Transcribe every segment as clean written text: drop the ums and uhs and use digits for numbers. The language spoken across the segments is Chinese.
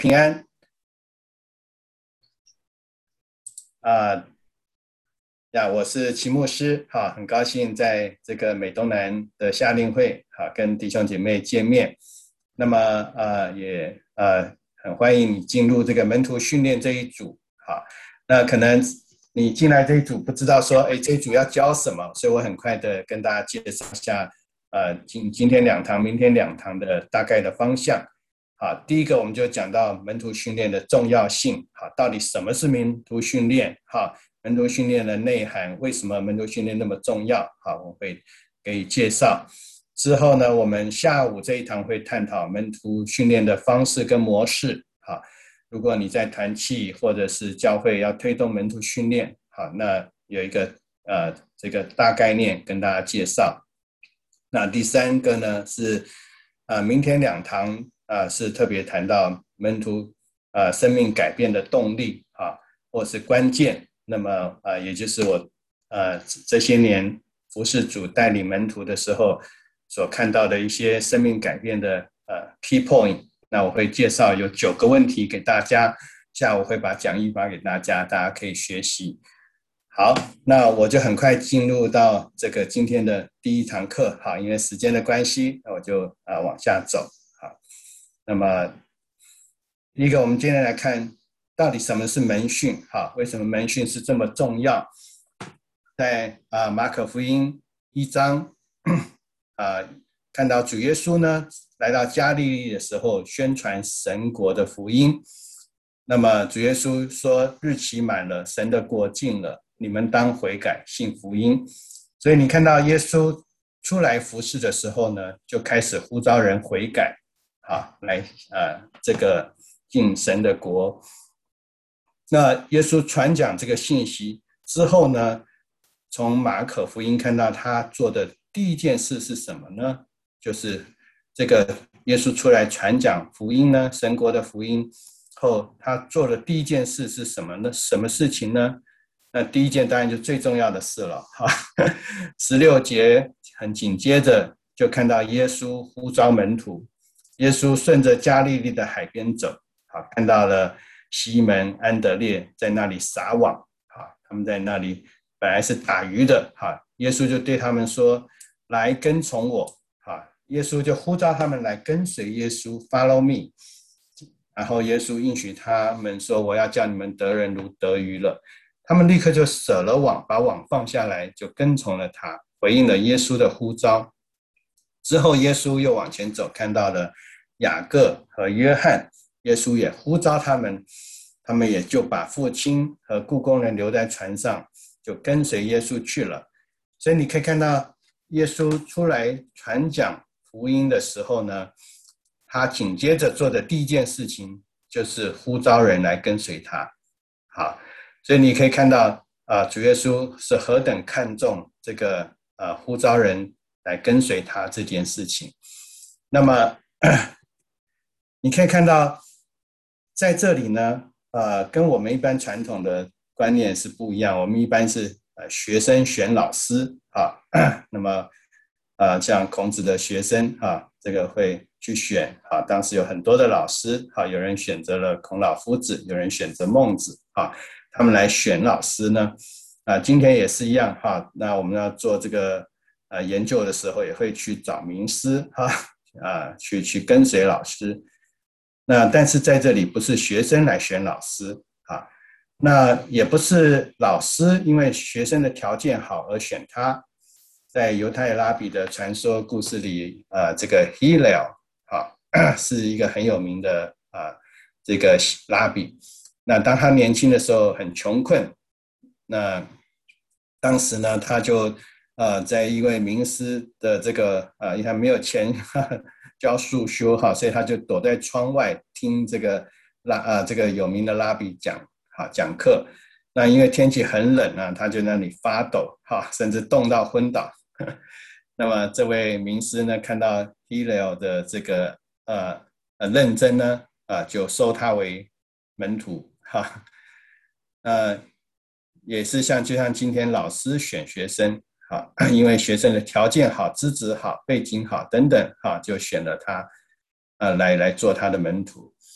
平安啊我是齐牧师，很高兴在这个美东南的夏令会跟弟兄姐妹见面。那么也很欢迎你进入这个门徒训练这一组。那可能你进来这一组不知道说，这一组要教什么，所以我很快的跟大家介绍一下，今天2堂，明天2堂的大概的方向。第一个我们就讲到门徒训练的重要性，到底什么是门徒训练？门徒训练的内涵，为什么门徒训练那么重要？我会给你介绍。之后呢，我们下午这一堂会探讨门徒训练的方式跟模式。如果你在团契或者是教会要推动门徒训练，那有一个这个大概念跟大家介绍。那第3个呢是明天2堂是特别谈到门徒生命改变的动力或是关键。那么也就是我这些年服事主带领门徒的时候所看到的一些生命改变的key point。那我会介绍有9个问题给大家，下午会把讲义发给大家，大家可以学习。好，那我就很快进入到这个今天的第1堂课。因为时间的关系，那我就往下走。那么第一个，我们今天来看到底什么是门训，为什么门训是这么重要？在马可福音1章看到主耶稣呢来到加利利的时候，宣传神国的福音。那么主耶稣说，日期满了，神的国近了，你们当悔改，信福音。所以你看到耶稣出来服事的时候呢，就开始呼召人悔改，来这个进神的国。那耶稣传讲这个信息之后呢，从马可福音看到他做的第一件事是什么呢？就是这个耶稣出来传讲福音呢，神国的福音后，他做的第一件事是什么呢？什么事情呢？那第一件当然就最重要的事了。16节很紧接着就看到耶稣呼召门徒，耶稣顺着加利利的海边走，看到了西门、安德烈在那里撒网，他们在那里本来是打鱼的，耶稣就对他们说，来跟从我。耶稣就呼召他们来跟随耶稣 follow me。 然后耶稣应许他们说，我要叫你们得人如得鱼了。他们立刻就舍了网，把网放下来，就跟从了他，回应了耶稣的呼召。之后耶稣又往前走，看到了雅各和约翰，耶稣也呼召他们，他们也就把父亲和雇工人留在船上，就跟随耶稣去了。所以你可以看到耶稣出来传讲福音的时候呢，他紧接着做的第一件事情就是呼召人来跟随他。所以你可以看到主耶稣是何等看重这个呼召人来跟随他这件事情。那么你可以看到在这里呢跟我们一般传统的观念是不一样。我们一般是学生选老师那么像孔子的学生这个会去选当时有很多的老师有人选择了孔老夫子，有人选择孟子他们来选老师呢今天也是一样那我们要做这个研究的时候也会去找名师去跟随老师。那但是在这里不是学生来选老师那也不是老师因为学生的条件好而选他。在犹太拉比的传说故事里这个 Hillel 是一个很有名的这个拉比。那当他年轻的时候很穷困，那当时呢他就在一位名师的这个因为他没有钱教束修所以他就躲在窗外听这个这个有名的拉比讲课。那因为天气很冷他就在那里发抖甚至冻到昏倒。那么这位名师呢看到 Hillel 的这个认真呢就收他为门徒也是就像今天老师选学生因为学生的条件好，资质好，背景好等等就选了他来做他的门徒。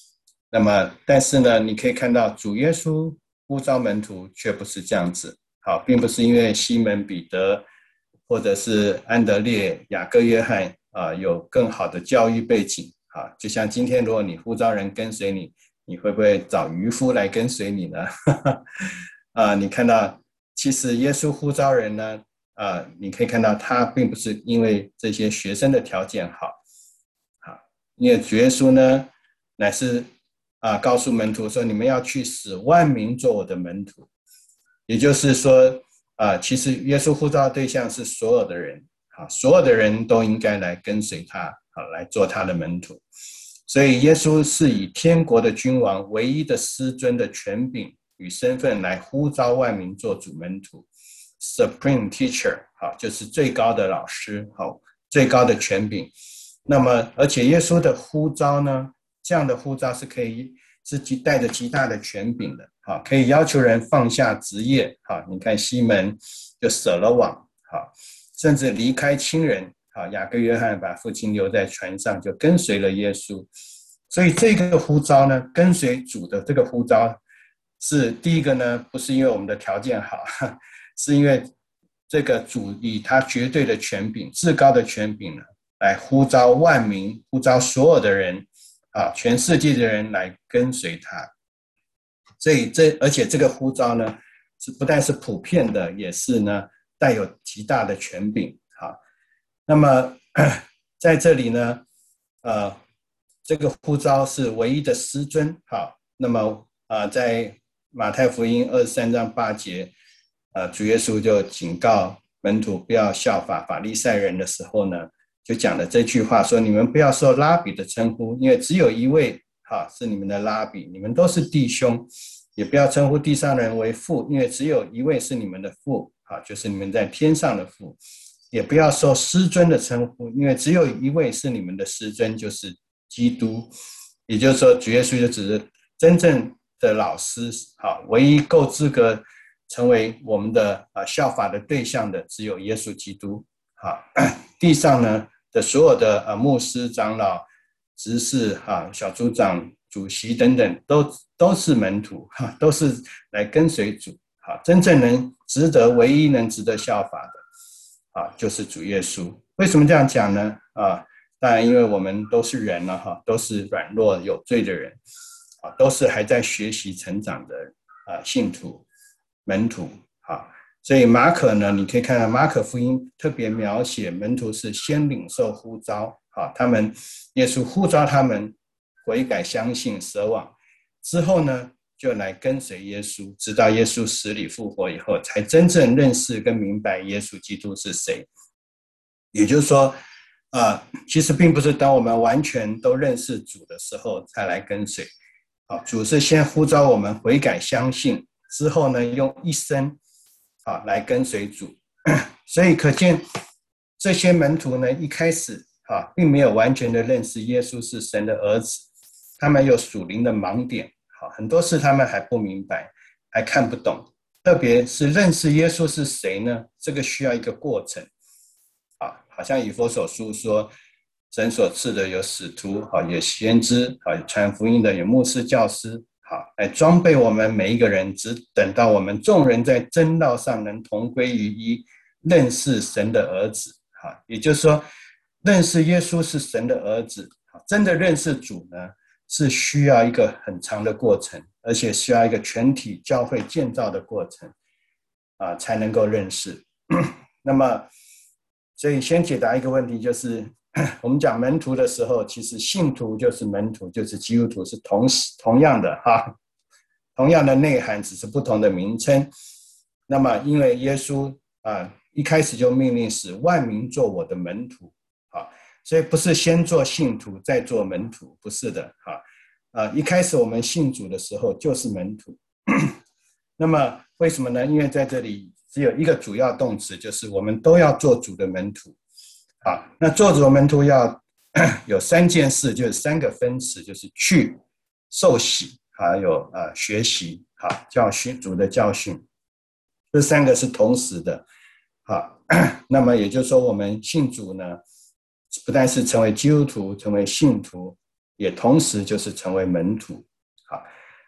那么，但是呢，你可以看到主耶稣呼召门徒却不是这样子，好，并不是因为西门彼得或者是安德烈、雅各、约翰有更好的教育背景啊，就像今天如果你呼召人跟随你，你会不会找渔夫来跟随你呢？你看到其实耶稣呼召人呢，你可以看到他并不是因为这些学生的条件好，因为主耶稣呢乃是告诉门徒说，你们要去使万民做我的门徒，也就是说其实耶稣呼召的对象是所有的人，所有的人都应该来跟随他，来做他的门徒。所以耶稣是以天国的君王唯一的师尊的权柄与身份来呼召万民做主门徒 ，Supreme Teacher， 就是最高的老师，最高的权柄。那么，而且耶稣的呼召呢，这样的呼召是可以是带着极大的权柄的，可以要求人放下职业，你看西门就舍了网，甚至离开亲人，雅各约翰把父亲留在船上，就跟随了耶稣。所以这个呼召呢，跟随主的这个呼召，是第一个呢，不是因为我们的条件好，是因为这个主以他绝对的权柄、至高的权柄呢，来呼召万民，呼召所有的人，全世界的人来跟随他。所以而且这个呼召呢，是不但是普遍的，也是呢带有极大的权柄。那么在这里呢，这个呼召是唯一的师尊。那么在马太福音23章8节，主耶稣就警告门徒不要效法法利赛人的时候呢，就讲了这句话，说你们不要受拉比的称呼，因为只有一位是你们的拉比，你们都是弟兄。也不要称呼地上人为父，因为只有一位是你们的父，就是你们在天上的父。也不要受师尊的称呼，因为只有一位是你们的师尊，就是基督。也就是说，主耶稣就只是真正的老师，唯一够资格成为我们的效法的对象的，只有耶稣基督。地上呢的所有的牧师、长老、执事、小组长、主席等等，都是门徒，都是来跟随主。真正唯一能值得效法的，就是主耶稣。为什么这样讲呢？当然，因为我们都是人了，都是软弱有罪的人，都是还在学习成长的信徒、门徒。所以马可呢，你可以看到马可福音特别描写门徒是先领受呼召，耶稣呼召他们悔改相信舍网之后呢，就来跟随耶稣，直到耶稣死里复活以后，才真正认识跟明白耶稣基督是谁。也就是说其实并不是当我们完全都认识主的时候才来跟随，主是先呼召我们悔改相信之后呢，用一生来跟随主。所以可见这些门徒呢，一开始并没有完全的认识耶稣是神的儿子，他们有属灵的盲点，很多事他们还不明白，还看不懂。特别是认识耶稣是谁呢，这个需要一个过程。好像以弗所书说，神所赐的有使徒，有先知，传福音的有牧师教师，来装备我们每一个人，只等到我们众人在真道上能同归于一，认识神的儿子。也就是说，认识耶稣是神的儿子，真的认识主呢，是需要一个很长的过程，而且需要一个全体教会建造的过程才能够认识。那么所以先解答一个问题，就是我们讲门徒的时候，其实信徒就是门徒，就是基督徒，是同样的同样的内涵，只是不同的名称。那么因为耶稣一开始就命令使万民做我的门徒，所以不是先做信徒再做门徒，不是的。一开始我们信主的时候就是门徒。那么为什么呢？因为在这里只有一个主要动词，就是我们都要做主的门徒。那做主的门徒要有3件事，就是3个分词，就是去、受洗，还有学习，教训，主的教训，这3个是同时的。那么也就是说，我们信主呢，不但是成为基督徒，成为信徒，也同时就是成为门徒。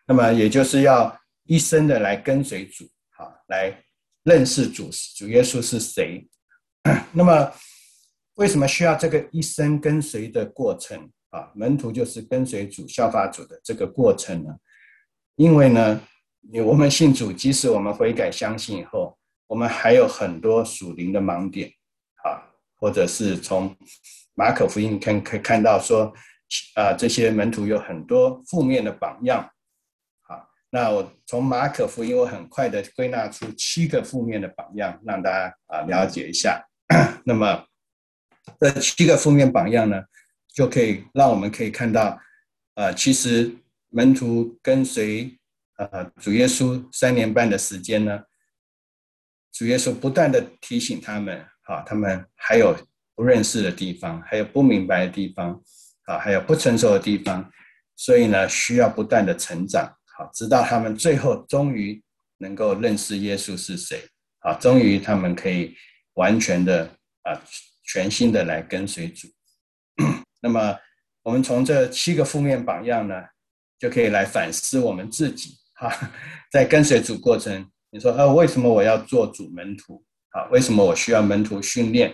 那么也就是要一生的来跟随主，来认识主耶稣是谁。那么为什么需要这个一生跟随的过程？门徒就是跟随主、效法主的这个过程呢？因为呢，我们信主，即使我们悔改相信以后，我们还有很多属灵的盲点，或者是从马可福音可以看到说，这些门徒有很多负面的榜样。那我从马可福音，我很快的归纳出7个负面的榜样，让大家了解一下。那么这7个负面榜样呢，就可以让我们可以看到，其实门徒跟随主耶稣3年半的时间呢，主耶稣不断的提醒他们，他们还有不认识的地方，还有不明白的地方，还有不成熟的地方，所以呢，需要不断的成长，直到他们最后终于能够认识耶稣是谁，终于他们可以完全的全心的来跟随主。那么我们从这7个负面榜样呢，就可以来反思我们自己，在跟随主过程，你说为什么我要做主门徒？为什么我需要门徒训练？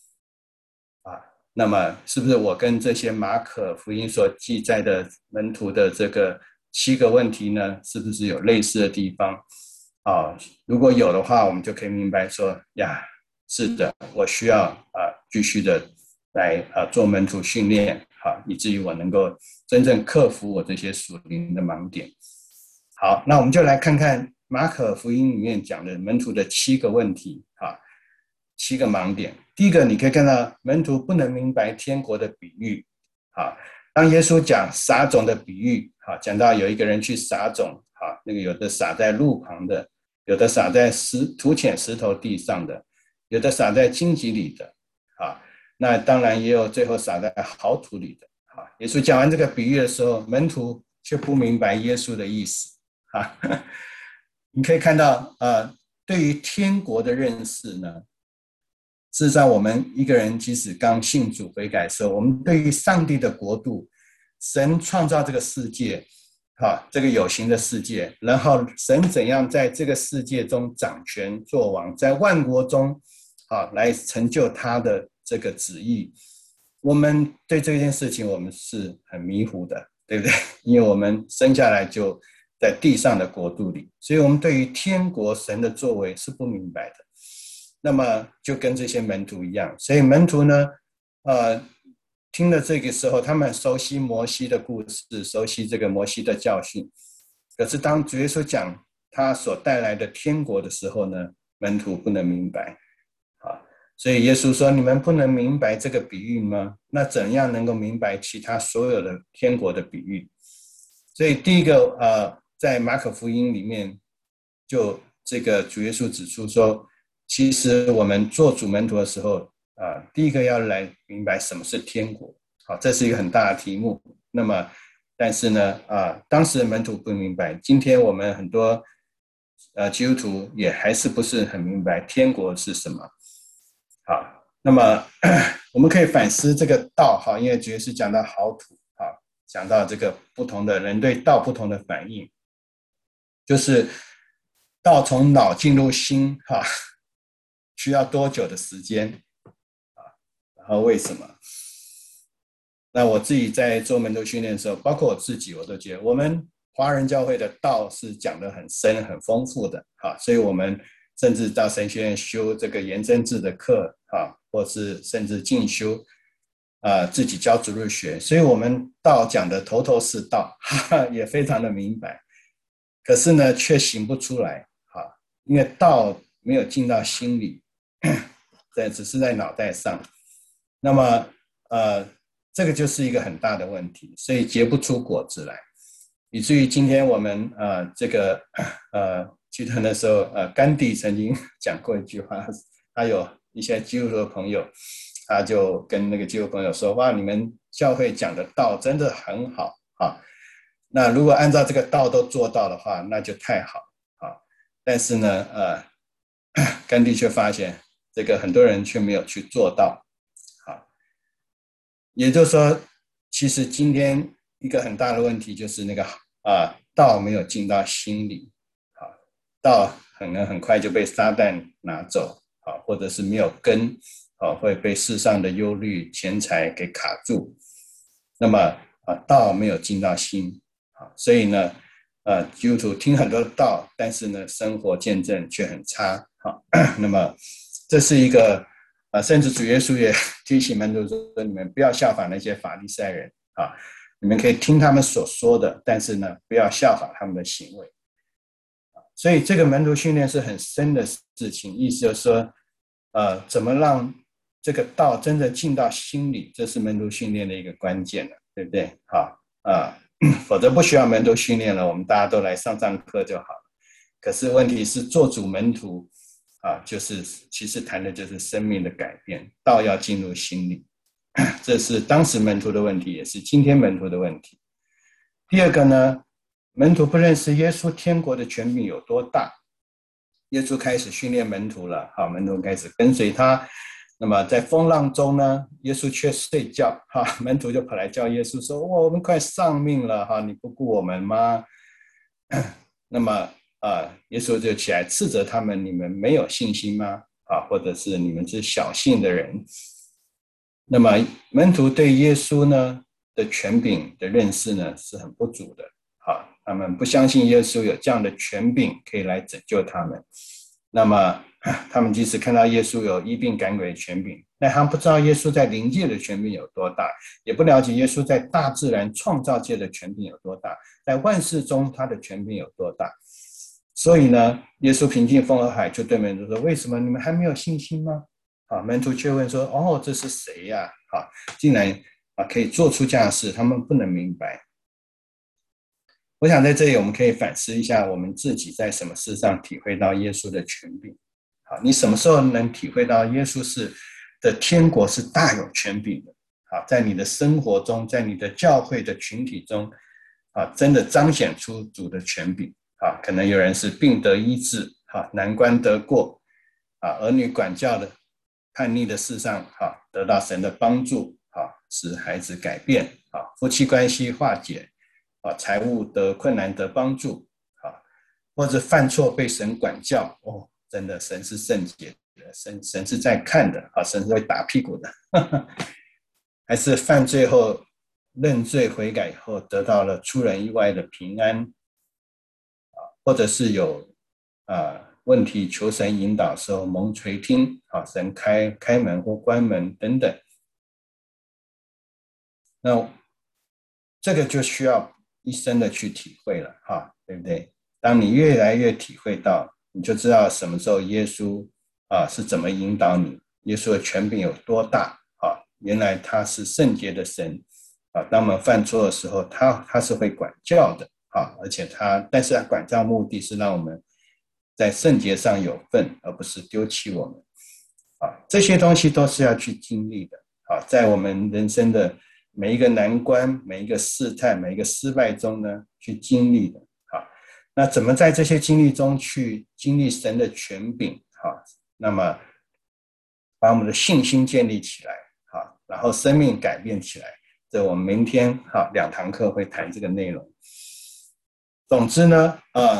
那么是不是我跟这些马可福音所记载的门徒的这个7个问题呢，是不是有类似的地方？如果有的话，我们就可以明白说，是的，我需要继续的来做门徒训练，以至于我能够真正克服我这些属灵的盲点。好，那我们就来看看马可福音里面讲的门徒的7个问题，7个盲点。第一个，你可以看到门徒不能明白天国的比喻。当耶稣讲撒种的比喻，讲到有一个人去撒种，那个有的撒在路旁的，有的撒在土浅石头地上的，有的撒在荆棘里的，那当然也有最后撒在好土里的。耶稣讲完这个比喻的时候，门徒却不明白耶稣的意思。你可以看到，对于天国的认识呢，事实上我们一个人即使刚信主悔改的时候，我们对于上帝的国度，神创造这个世界，这个有形的世界，然后神怎样在这个世界中掌权作王，在万国中来成就他的这个旨意，我们对这件事情我们是很迷糊的，对不对？因为我们生下来就在地上的国度里，所以我们对于天国神的作为是不明白的。那么就跟这些门徒一样，所以门徒呢，听了这个时候，他们熟悉摩西的故事，熟悉这个摩西的教训。可是当主耶稣讲他所带来的天国的时候呢，门徒不能明白。所以耶稣说：“你们不能明白这个比喻吗？那怎样能够明白其他所有的天国的比喻？”所以第一个，在马可福音里面，就这个主耶稣指出说，其实我们做主门徒的时候，第一个要来明白什么是天国。这是一个很大的题目。那么，但是呢，当时的门徒不明白，今天我们很多基督徒也还是不是很明白天国是什么。那么我们可以反思这个道，因为主耶稣讲到好土，讲到这个不同的人对道不同的反应，就是道从脑进入心，需要多久的时间，然后为什么？那我自己在做门徒训练的时候，包括我自己，我都觉得我们华人教会的道是讲得很深、很丰富的，所以我们甚至到神学院修这个言真字的课，或是甚至进修，自己教主日学，所以我们道讲的头头是道，也非常的明白。可是呢，却行不出来，因为道没有进到心里，只是在脑袋上。那么，这个就是一个很大的问题，所以结不出果子来，以至于今天我们记得那时候甘地曾经讲过一句话，他有一些基督徒的朋友，他就跟那个基督徒朋友说：“哇，你们教会讲的道真的很好啊！那如果按照这个道都做到的话，那就太好啊！但是呢，甘地却发现这个很多人却没有去做到。”也就是说，其实今天一个很大的问题就是那个道没有进到心里，道可能很快就被撒旦拿走，或者是没有根，会被世上的忧虑、钱财给卡住。那么道没有进到心，所以呢，基督徒听很多的道，但是呢，生活见证却很差。那么这是一个甚至主耶稣也提醒门徒说，你们不要效仿那些法利赛人你们可以听他们所说的，但是呢，不要效仿他们的行为。所以这个门徒训练是很深的事情，意思就是说，怎么让这个道真的进到心里，这是门徒训练的一个关键了，对不对？否则不需要门徒训练了，我们大家都来上课就好了。可是问题是做主门徒就是其实谈的就是生命的改变，道要进入心里，这是当时门徒的问题，也是今天门徒的问题。第二个呢，门徒不认识耶稣天国的权柄有多大，耶稣开始训练门徒了，门徒开始跟随他。那么在风浪中呢，耶稣却睡觉，门徒就跑来叫耶稣说：“我们快丧命了，你不顾我们吗？”那么耶稣就起来斥责他们：“你们没有信心吗？或者是你们是小信的人？”那么门徒对耶稣呢的权柄的认识呢是很不足的，他们不相信耶稣有这样的权柄可以来拯救他们。那么他们即使看到耶稣有医病赶鬼的权柄，但他们不知道耶稣在灵界的权柄有多大，也不了解耶稣在大自然创造界的权柄有多大，在万事中他的权柄有多大。所以呢，耶稣平静风和海，就对门徒说：“为什么你们还没有信心吗？”门徒却问说：“哦，这是谁呀？竟然可以做出这样的事，他们不能明白。”我想在这里我们可以反思一下，我们自己在什么事上体会到耶稣的权柄。你什么时候能体会到耶稣的天国是大有权柄的？在你的生活中，在你的教会的群体中，真的彰显出主的权柄。可能有人是病得医治，难关得过，儿女管教的叛逆的事上，得到神的帮助，使孩子改变，夫妻关系化解，财务得困难得帮助，或者犯错被神管教，真的神是圣洁的，神是在看的，神是会打屁股的。还是犯罪后认罪悔改以后得到了出人意外的平安，或者是有问题求神引导的时候蒙垂听，神开门或关门等等。那这个就需要一生的去体会了，对不对？当你越来越体会到，你就知道什么时候耶稣是怎么引导你，耶稣的权柄有多大。原来他是圣洁的神，当我们犯错的时候，他是会管教的，而且但是他管教目的是让我们在圣洁上有份，而不是丢弃我们。这些东西都是要去经历的，在我们人生的每一个难关、每一个试探、每一个失败中呢，去经历的。那怎么在这些经历中去经历神的权柄？那么把我们的信心建立起来，然后生命改变起来。这我们明天2堂课会谈这个内容。总之呢，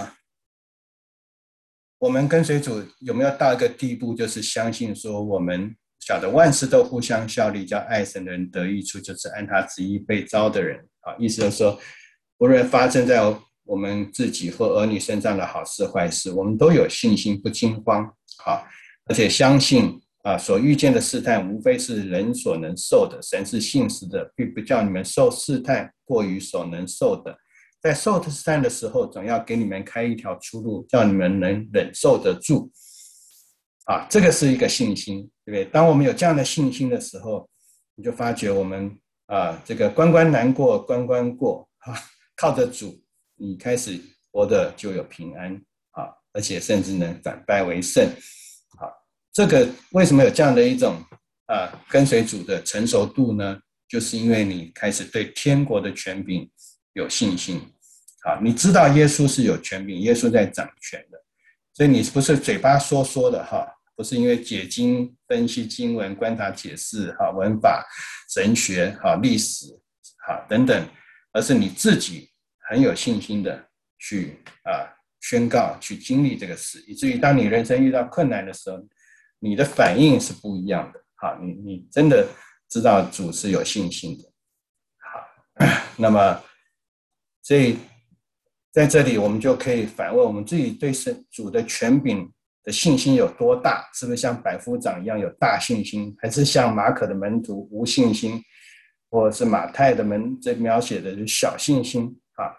我们跟随主有没有到一个地步，就是相信说我们晓得万事都互相效力，叫爱神的人得益处，就是按他旨意被召的人。意思就是说，无论发生在我们自己或儿女身上的好事坏事，我们都有信心，不惊慌，而且相信所遇见的试探无非是人所能受的，神是信实的，并不叫你们受试探过于所能受的。在受试探的时候，总要给你们开一条出路，叫你们能忍受得住。这个是一个信心，对不对？当我们有这样的信心的时候，你就发觉我们这个关关难过关关过，靠着主，你开始活得就有平安，而且甚至能反败为胜。这个为什么有这样的一种跟随主的成熟度呢？就是因为你开始对天国的权柄有信心。你知道耶稣是有权柄，耶稣在掌权的，所以你不是嘴巴说的，不是因为解经分析经文观察解释文法神学历史等等，而是你自己很有信心的去宣告、去经历这个事，以至于当你人生遇到困难的时候，你的反应是不一样的。好，你真的知道主是有信心的。好，那么所以在这里我们就可以反问我们自己对主的权柄的信心有多大？是不是像百夫长一样有大信心，还是像马可的门徒无信心，或者是马太的这描写的是小信心啊？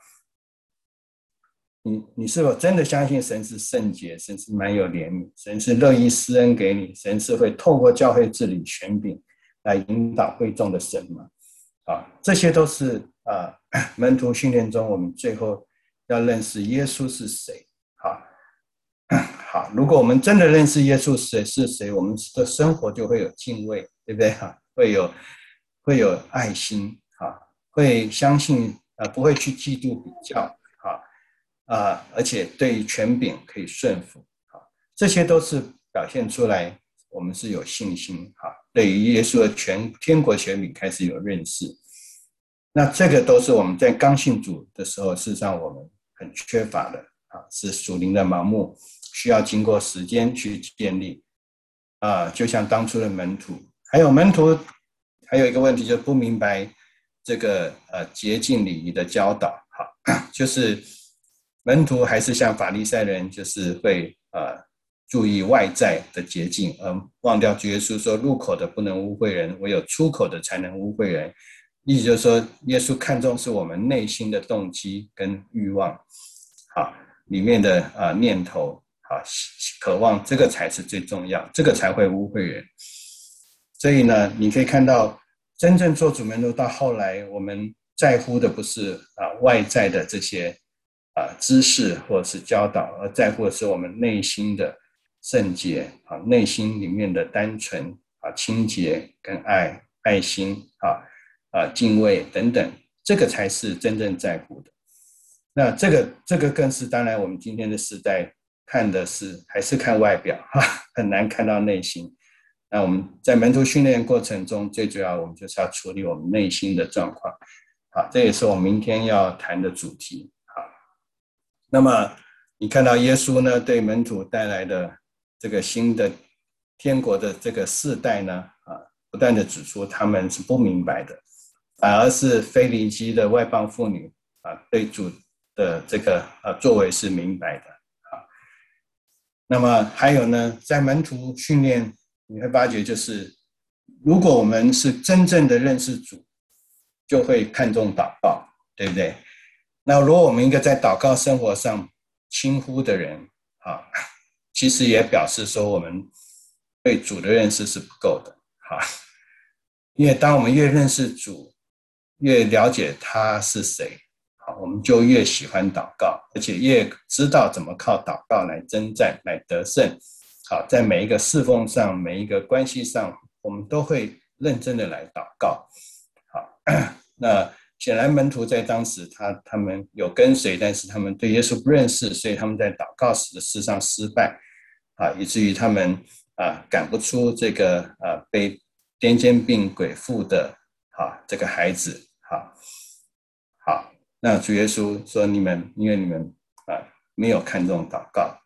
你是否真的相信神是圣洁，神是满有怜悯，神是乐意施恩给你，神是会透过教会治理权柄来引导会众的神吗？这些都是门徒训练中我们最后要认识耶稣是谁。好，如果我们真的认识耶稣是谁，我们的生活就会有敬畏，对不对？会有爱心，会相信不会去嫉妒比较，而且对权柄可以顺服，这些都是表现出来我们是有信心，对于耶稣的天国权柄开始有认识。那这个都是我们在刚信主的时候，事实上我们很缺乏的，是属灵的盲目，需要经过时间去建立。就像当初的门徒，还有一个问题，就是不明白这个洁净礼仪的教导，就是门徒还是像法利赛人，就是会注意外在的洁净，忘掉主耶稣说入口的不能污秽人，唯有出口的才能污秽人。意思就是说，耶稣看重是我们内心的动机跟欲望，里面的念头，渴望，这个才是最重要，这个才会污秽人。所以呢，你可以看到，真正做主门徒到后来，我们在乎的不是外在的这些知识或者是教导，而在乎的是我们内心的圣洁，内心里面的单纯，清洁跟爱心，敬畏等等，这个才是真正在乎的。那这个更是，当然我们今天的时代看的是还是看外表，很难看到内心。那我们在门徒训练过程中，最主要我们就是要处理我们内心的状况。这也是我们明天要谈的主题。那么你看到耶稣呢，对门徒带来的这个新的天国的这个世代呢，不断的指出他们是不明白的，反而是腓尼基的外邦妇女对主的这个作为是明白的。那么还有呢，在门徒训练你会发觉，就是如果我们是真正的认识主，就会看重祷告，对不对？那如果我们一个在祷告生活上轻忽的人，其实也表示说我们对主的认识是不够的。因为当我们越认识主，越了解他是谁，我们就越喜欢祷告，而且越知道怎么靠祷告来征战，来得胜。在每一个侍奉上，每一个关系上，我们都会认真的来祷告。那显然门徒在当时他们有跟随，但是他们对耶稣不认识，所以他们在祷告时的事上失败，以至于他们赶不出这个被癫痫病鬼附的这个孩子。好，那主耶稣说因为你们没有看重祷告。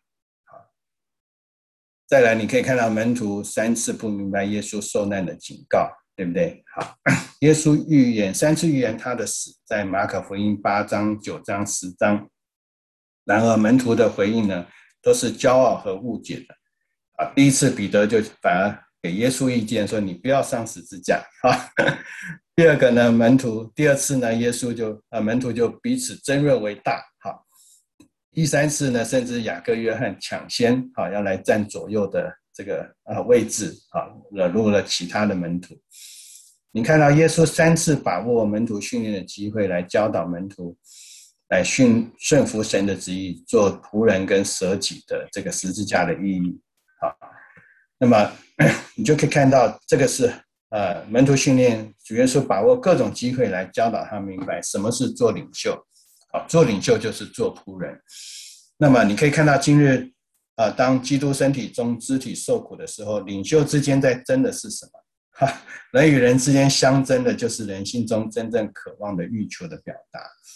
再来你可以看到门徒3次不明白耶稣受难的警告，对不对？好，耶稣3次预言他的死，在马可福音8章、9章、10章。然而门徒的回应呢，都是骄傲和误解的。第一次彼得就反而给耶稣意见说你不要上十字架。第二个呢，第二次呢，门徒就彼此争论为大。第3次呢，甚至雅各约翰抢先要来占左右的这个位置，惹怒了其他的门徒。你看到耶稣3次把握门徒训练的机会，来教导门徒来顺服神的旨意，做仆人跟舍己的这个十字架的意义。那么你就可以看到这个是门徒训练，主耶稣把握各种机会来教导他明白什么是做领袖。做领袖就是做仆人。那么你可以看到今日当基督身体中肢体受苦的时候，领袖之间在争的是什么？人与人之间相争的就是人心中真正渴望的欲求的表达。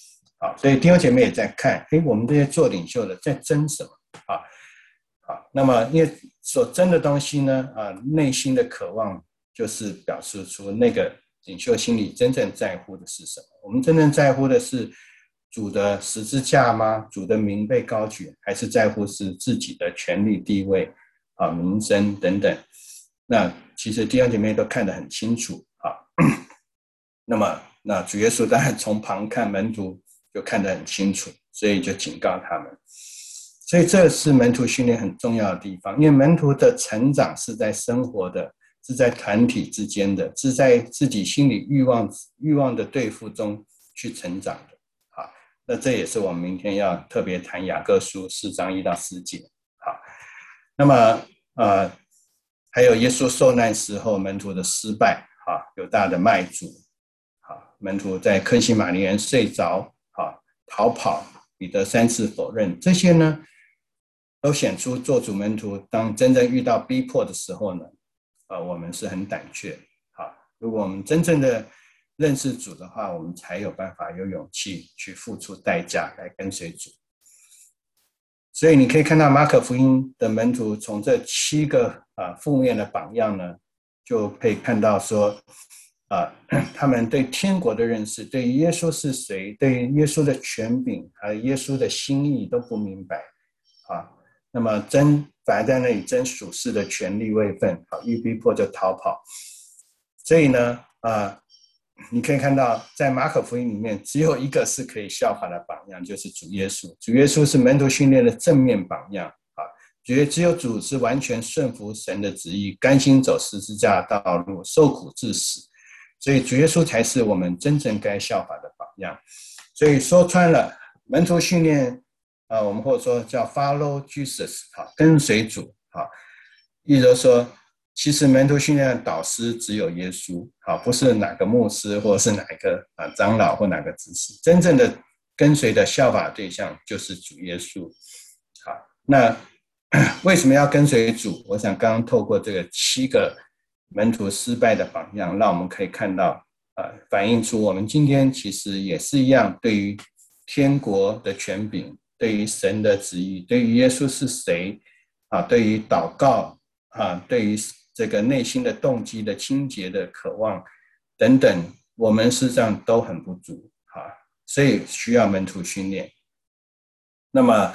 好，所以弟兄姐妹也在看，我们这些做领袖的在争什么啊？好，那么因为所争的东西呢，内心的渴望就是表示出那个领袖心里真正在乎的是什么？我们真正在乎的是主的十字架吗？主的名被高举，还是在乎是自己的权力地位名声等等？那其实弟兄姐妹都看得很清楚啊。那么那主耶稣当然从旁看，门徒就看得很清楚，所以就警告他们。所以这是门徒训练很重要的地方，因为门徒的成长是在生活的，是在团体之间的，是在自己心里欲望的对付中去成长的。好，那这也是我们明天要特别谈雅各书4章1到4节。好，那么还有耶稣受难时候门徒的失败，犹大的卖主，门徒在客西马尼园睡着，逃跑，彼得3次否认，这些呢都显出做主门徒当真正遇到逼迫的时候呢，我们是很胆怯。如果我们真正的认识主的话，我们才有办法有勇气去付出代价来跟随主。所以你可以看到马可福音的门徒从这7个负面的榜样呢，就可以看到说他们对天国的认识，对耶稣是谁，对耶稣的权柄还有耶稣的心意都不明白那么反而在那里争属世的权力位分，一逼迫就逃跑。所以呢你可以看到在马可福音里面只有一个是可以效法的榜样，就是主耶稣。主耶稣是门徒训练的正面榜样只有主是完全顺服神的旨意，甘心走十字架的道路，受苦致死，所以主耶稣才是我们真正该效法的榜样。所以说穿了，门徒训练我们或者说叫 follow Jesus 跟随主意思就是说其实门徒训练的导师只有耶稣不是哪个牧师或者是哪个长老或哪个执事，真正的跟随的效法对象就是主耶稣。那为什么要跟随主？我想刚刚透过这个7个门徒失败的榜样，让我们可以看到反映出我们今天其实也是一样，对于天国的权柄，对于神的旨意，对于耶稣是谁对于祷告对于这个内心的动机的清洁的渴望等等，我们事实上都很不足所以需要门徒训练。那么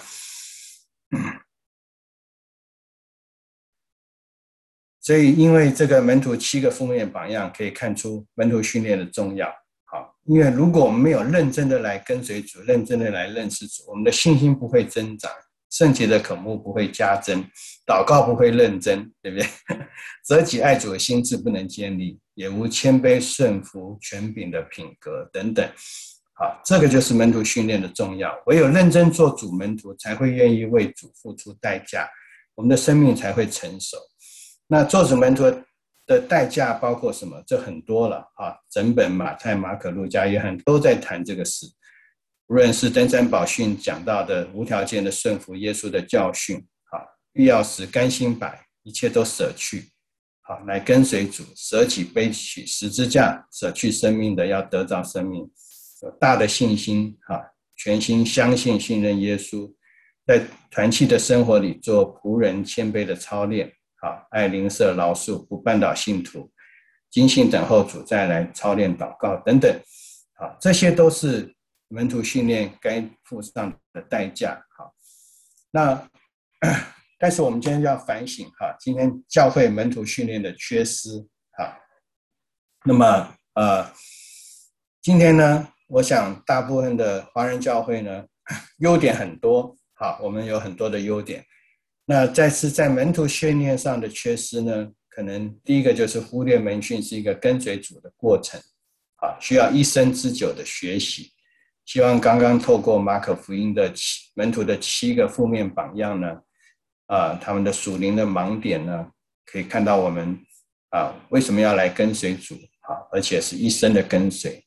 所以因为这个门徒7个负面榜样可以看出门徒训练的重要因为如果我们没有认真的来跟随主，认真的来认识主，我们的信心不会增长，圣洁的渴慕不会加增，祷告不会认真，对不对？舍己爱主的心智不能建立，也无谦卑顺服权柄的品格等等这个就是门徒训练的重要。唯有认真做主门徒，才会愿意为主付出代价，我们的生命才会成熟。那做主门徒的代价包括什么？这很多了整本马太、马可、路加、约翰都在谈这个事。无论是登山宝训讲到的无条件的顺服耶稣的教训必要时甘心把一切都舍去来跟随主，舍己背起十字架，舍去生命的要得着生命，有大的信心全心相信信任耶稣，在团契的生活里做仆人谦卑的操练爱邻舍饶恕，不绊倒信徒，精心等候主再来操练祷告等等这些都是门徒训练该付上的代价那但是我们今天要反省今天教会门徒训练的缺失那么今天呢，我想大部分的华人教会呢优点很多我们有很多的优点。那再次在门徒训练上的缺失呢，可能第一个就是忽略门训是一个跟随主的过程需要一生之久的学习。希望刚刚透过马可福音的门徒的7个负面榜样呢他们的属灵的盲点呢，可以看到我们为什么要来跟随主而且是一生的跟随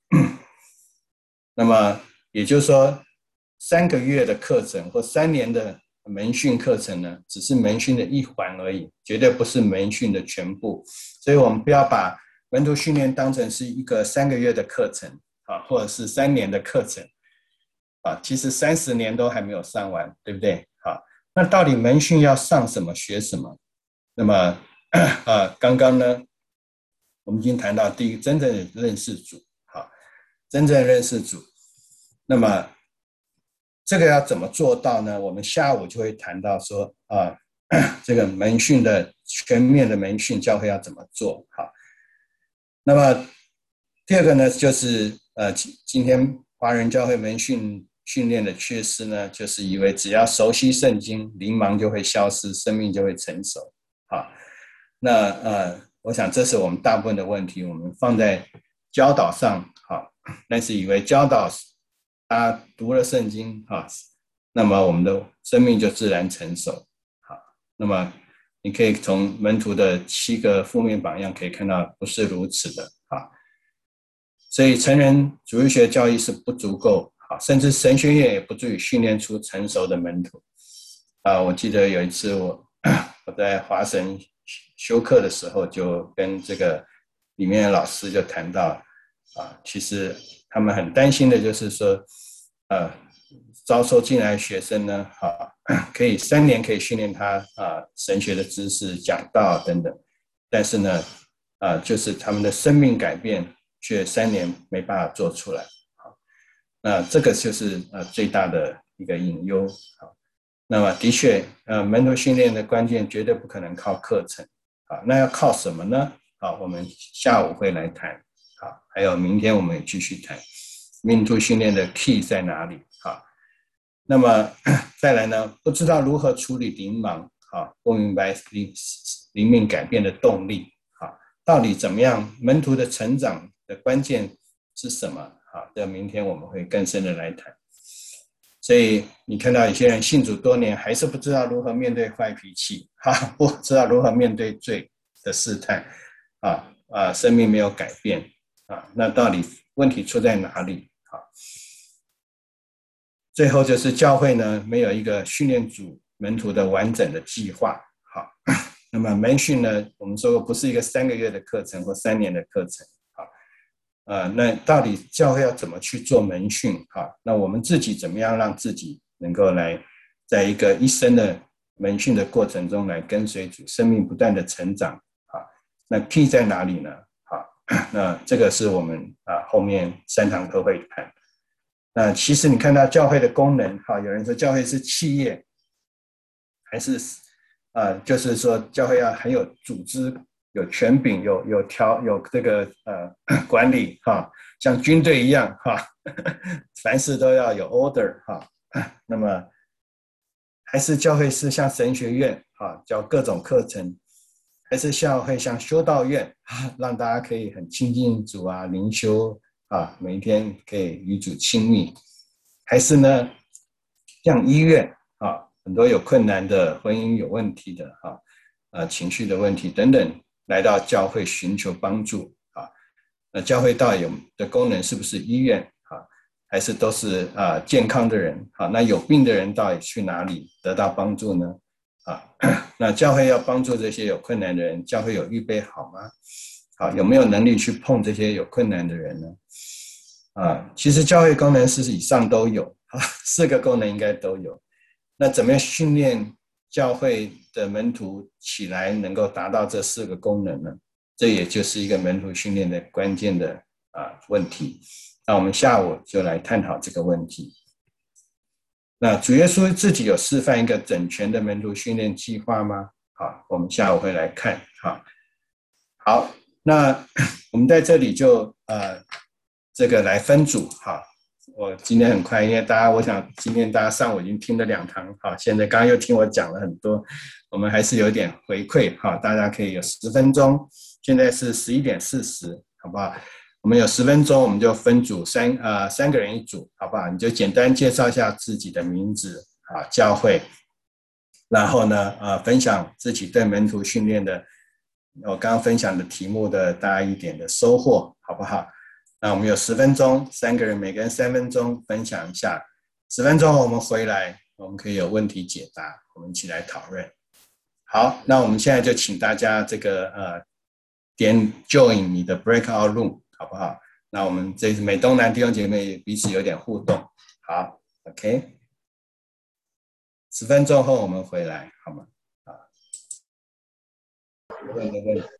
那么也就是说3个月的课程或3年的门训课程呢，只是门训的一环而已，绝对不是门训的全部。所以我们不要把门徒训练当成是一个3个月的课程或者是3年的课程。 其实30年都还没有上完，对不对？好，那到底门训要上什么学什么？那么刚刚呢，我们已经谈到第一个真正认识主，好，真正认识主。那么这个要怎么做到呢？我们下午就会谈到说这个门训的全面的门训教会要怎么做。好，那么第二个呢，就是今天华人教会门训练的缺失呢，就是以为只要熟悉圣经，灵盲就会消失，生命就会成熟。好，那我想这是我们大部分的问题，我们放在教导上，好，但是以为教导大家读了圣经，那么我们的生命就自然成熟。好，那么你可以从门徒的7个负面榜样可以看到，不是如此的。好，所以成人主日学教育是不足够，好，甚至神学院也不足以训练出成熟的门徒。我记得有一次我在华神修课的时候，就跟这个里面的老师就谈到，其实他们很担心的就是说，招收进来的学生呢，可以3年可以训练他神学的知识、讲道等等，但是呢，就是他们的生命改变却3年没办法做出来。那这个就是最大的一个隐忧。那么的确，门徒训练的关键绝对不可能靠课程，那要靠什么呢？我们下午会来谈，还有明天我们也继续谈门徒训练的 key 在哪里。那么再来呢，不知道如何处理灵盲，不明白灵命改变的动力，到底怎么样？门徒的成长的关键是什么？这明天我们会更深的来谈。所以你看到有些人信主多年，还是不知道如何面对坏脾气，不知道如何面对罪的试探，生命没有改变，那到底问题出在哪里？最后就是教会呢，没有一个训练主门徒的完整的计划。好，那么门训呢，我们说过不是一个3个月的课程或3年的课程。那到底教会要怎么去做门训？那我们自己怎么样让自己能够来在一个一生的门训的过程中来跟随主，生命不断的成长。那 key 在哪里呢？那这个是我们后面3堂课会谈。那其实你看到教会的功能，有人说教会是企业，还是就是说教会要很有组织、有权柄、有这个管理，像军队一样，凡事都要有 order，那么还是教会是像神学院，教各种课程，还是教会像修道院，让大家可以很亲近主灵修，每一天可以与主亲密，还是呢像医院，很多有困难的、婚姻有问题的，情绪的问题等等，来到教会寻求帮助。那教会到底的功能是不是医院？还是都是健康的人？那有病的人到底去哪里得到帮助呢？那教会要帮助这些有困难的人，教会有预备好吗？有没有能力去碰这些有困难的人呢？其实教会功能是以上都有，4个功能应该都有。那怎么样训练教会的门徒起来能够达到这4个功能呢？这也就是一个门徒训练的关键的问题。那我们下午就来探讨这个问题。那主耶稣自己有示范一个整全的门徒训练计划吗？我们下午会来看。好，那我们在这里就这个来分组。我今天很快，因为我想今天大家上午已经听了2堂，现在刚刚又听我讲了很多，我们还是有点回馈，大家可以有10分钟，现在是11点40，好不好？我们有10分钟，我们就分组3个人一组，好不好？你就简单介绍一下自己的名字教会，然后呢分享自己对门徒训练的我刚刚分享的题目的大家一点的收获，好不好？那我们有10分钟，3个人每个人3分钟分享一下，10分钟我们回来，我们可以有问题解答，我们一起来讨论。好，那我们现在就请大家这个点 join 你的 breakout room， 好不好？那我们这次美东南弟兄姐妹彼此有点互动。好， OK， 10分钟后我们回来，好吗？啊，问的问题。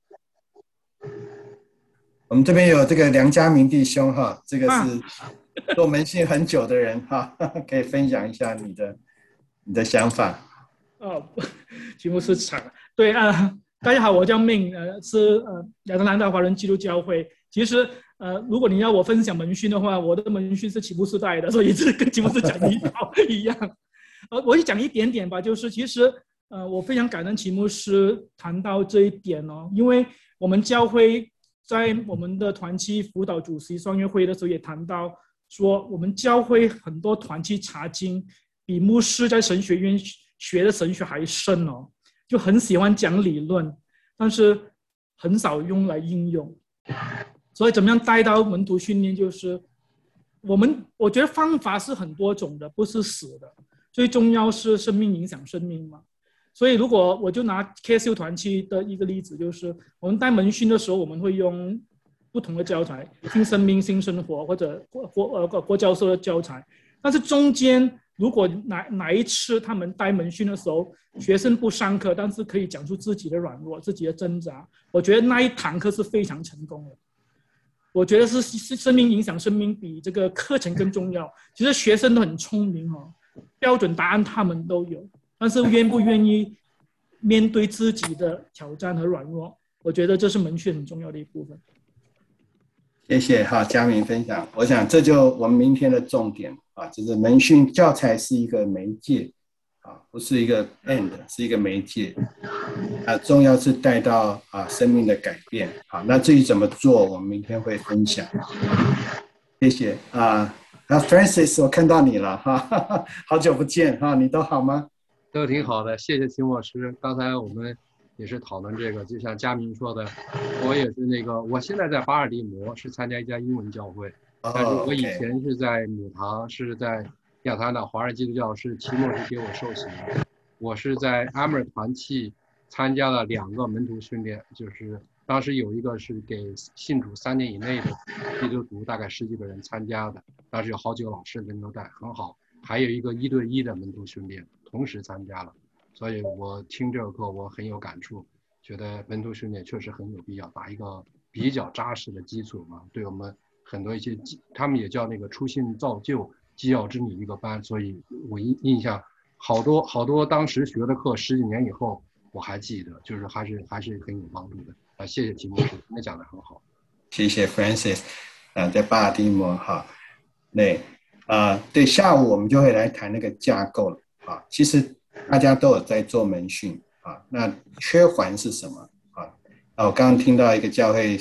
我们这边有这个梁家明弟兄哈，这个是做门训很久的人哈，可以分享一下你的想法。 哦，题目是长，对大家好，我叫命，是亚特兰大华人基督教会。其实如果你要我分享门训的话，我的门训是启幕时代的，所以这跟启幕时讲的一样。我就讲一点点吧，就是其实我非常感恩启幕师谈到这一点哦，因为我们教会在我们的团契辅导主席双月会的时候也谈到说，我们教会很多团契查经比牧师在神学院学的神学还深哦，就很喜欢讲理论，但是很少用来应用。所以怎么样带到门徒训练，就是我觉得方法是很多种的，不是死的，最重要是生命影响生命嘛。所以如果我就拿 KSU 团契的一个例子，就是我们带门训的时候，我们会用不同的教材，新生命、新生活或者郭教授的教材，但是中间如果哪一次他们带门训的时候，学生不上课，但是可以讲出自己的软弱、自己的挣扎，我觉得那一堂课是非常成功的。我觉得是生命影响生命比这个课程更重要。其实学生都很聪明哦，标准答案他们都有，但是愿不愿意面对自己的挑战和软弱，我觉得这是门训很重要的一部分。 谢谢哈嘉明分享，我想这就我们明天的重点啊，就是门训教材是一个媒介啊，不是一个 end， 是一个媒介啊，重要是带到生命的改变。好，那至于怎么做，我们明天会分享。谢谢Francis， 我看到你了哈，好久不见哈，你都好吗？ 都挺好的，谢谢秦牧师。刚才我们也是讨论这个，就像嘉明说的，我也是我现在在巴尔的摩是参加一家英文教会，但是我以前是在母堂，是在亚特兰大华人基督教，是齐牧师给我受洗的。我是在阿姆尔团契参加了2个门徒训练，就是当时有一个是给信主3年以内的基督徒，大概10几个人参加的，当时有好几个老师轮流带，很好。还有一个1对1的门徒训练，同时参加了，所以我听这个课我很有感触，觉得门徒训练确实很有必要，打一个比较扎实的基础嘛，对我们很多一些，他们也叫那个初信造就基要之女一个班，所以我印象好多当时学的课10几年以后我还记得，就是还是很有帮助的谢谢题目师，今天讲的很好， 谢谢 Francis，在巴尔的摩哈，对，下午我们就会来谈那个架构了啊。其实大家都有在做门训啊，那缺环是什么啊？我刚刚听到一个教会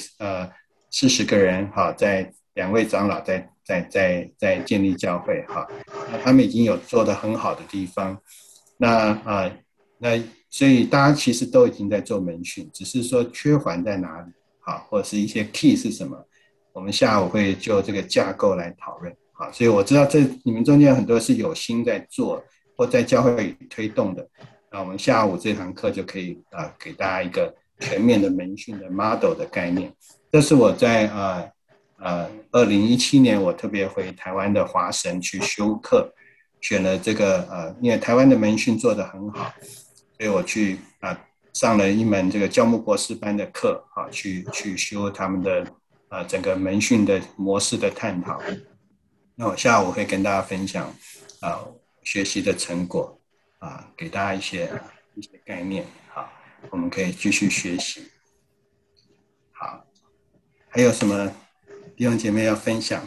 40个人哈，在2位长老在建立教会哈，那他们已经有做得很好的地方，那所以大家其实都已经在做门训，只是说缺环在哪里啊，或者是一些 key 是什么，我们下午会就这个架构来讨论。好，所以我知道你们中间很多是有心在做或在教会里推动的，那我们下午这堂课就可以给大家一个全面的门训的 model 的概念。这是我在2017年我特别回台湾的华神去修课，选了这个因为台湾的门训做得很好，所以我去上了一门这个教牧博士班的课去修他们的整个门训的模式的探讨。那我下午会跟大家分享学习的成果给大家一些概念，好，我们可以继续学习。好，还有什么弟兄姐妹要分享？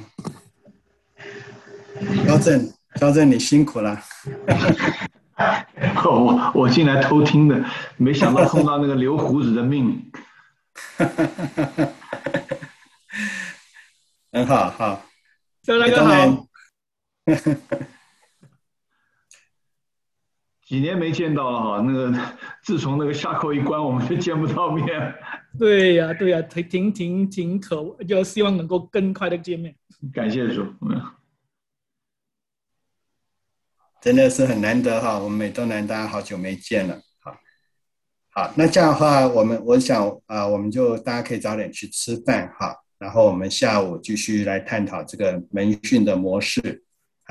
高正你辛苦了。 我进来偷听的，没想到碰到那个留胡子的命。 很好，好。 大家好。 几年没见到了哈，那个自从那个下口一关，我们就见不到面。 对呀，挺渴，就希望能够更快的见面。 感谢主， 真的是很难得哈，我们美东南大家好久没见了，好，那这样的话，我想我们就大家可以早点去吃饭哈，然后我们下午继续来探讨这个门训的模式，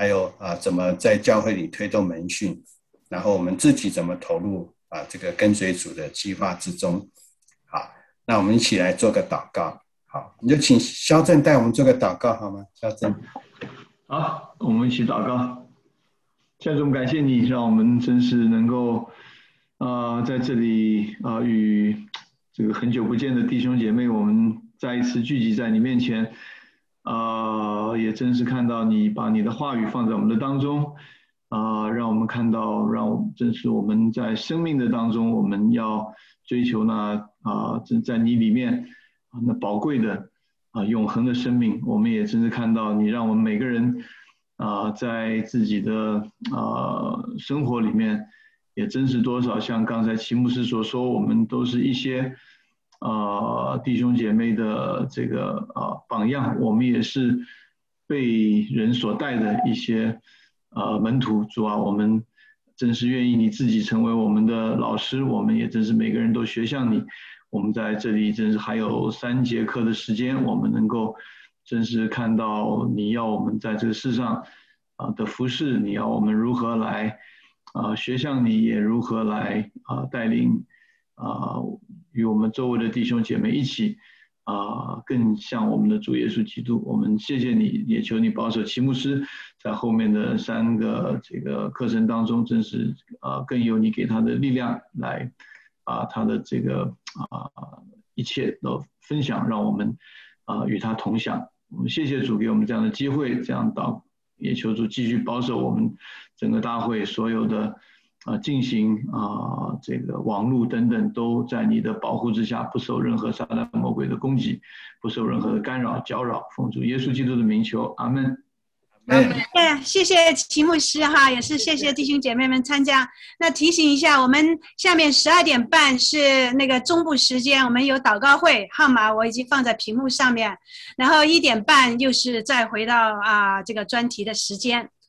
还有怎么在教会里推动门训，然后我们自己怎么投入这个跟随主的计划之中。好，那我们一起来做个祷告。好，你就请肖正带我们做个祷告好吗？肖正。 好，我们一起祷告。天主，感谢你，让我们真是能够在这里与这个很久不见的弟兄姐妹，我们再一次聚集在你面前，也真是看到你把你的话语放在我们的当中，让我们看到，真是我们在生命的当中，我们要追求那在你里面那宝贵的永恒的生命。我们也真是看到你让我们每个人在自己的生活里面，也真是多少像刚才齐牧师所说，我们都是一些弟兄姐妹的这个榜样，我们也是被人所带的一些门徒。主啊，我们真是愿意你自己成为我们的老师，我们也真是每个人都学像你。我们在这里真是还有3节课的时间，我们能够真是看到你要我们在这个世上的服事，你要我们如何来学像你，也如何来带领与我们周围的弟兄姐妹一起更像我们的主耶稣基督。我们谢谢你，也求你保守齐牧师在后面的3个这个课程当中，真是更有你给他的力量来他的这个一切的分享，让我们与他同享。我们谢谢主给我们这样的机会，这样也求主继续保守我们整个大会所有的进行这个网络等等都在你的保护之下，不受任何撒旦魔鬼的攻击，不受任何的干扰搅扰。奉主耶稣基督的名求，阿们。 谢谢齐牧师哈，也是谢谢弟兄姐妹们参加。那提醒一下，我们下面12点半是那个中部时间，我们有祷告会，号码我已经放在屏幕上面。然后1点半又是再回到这个专题的时间。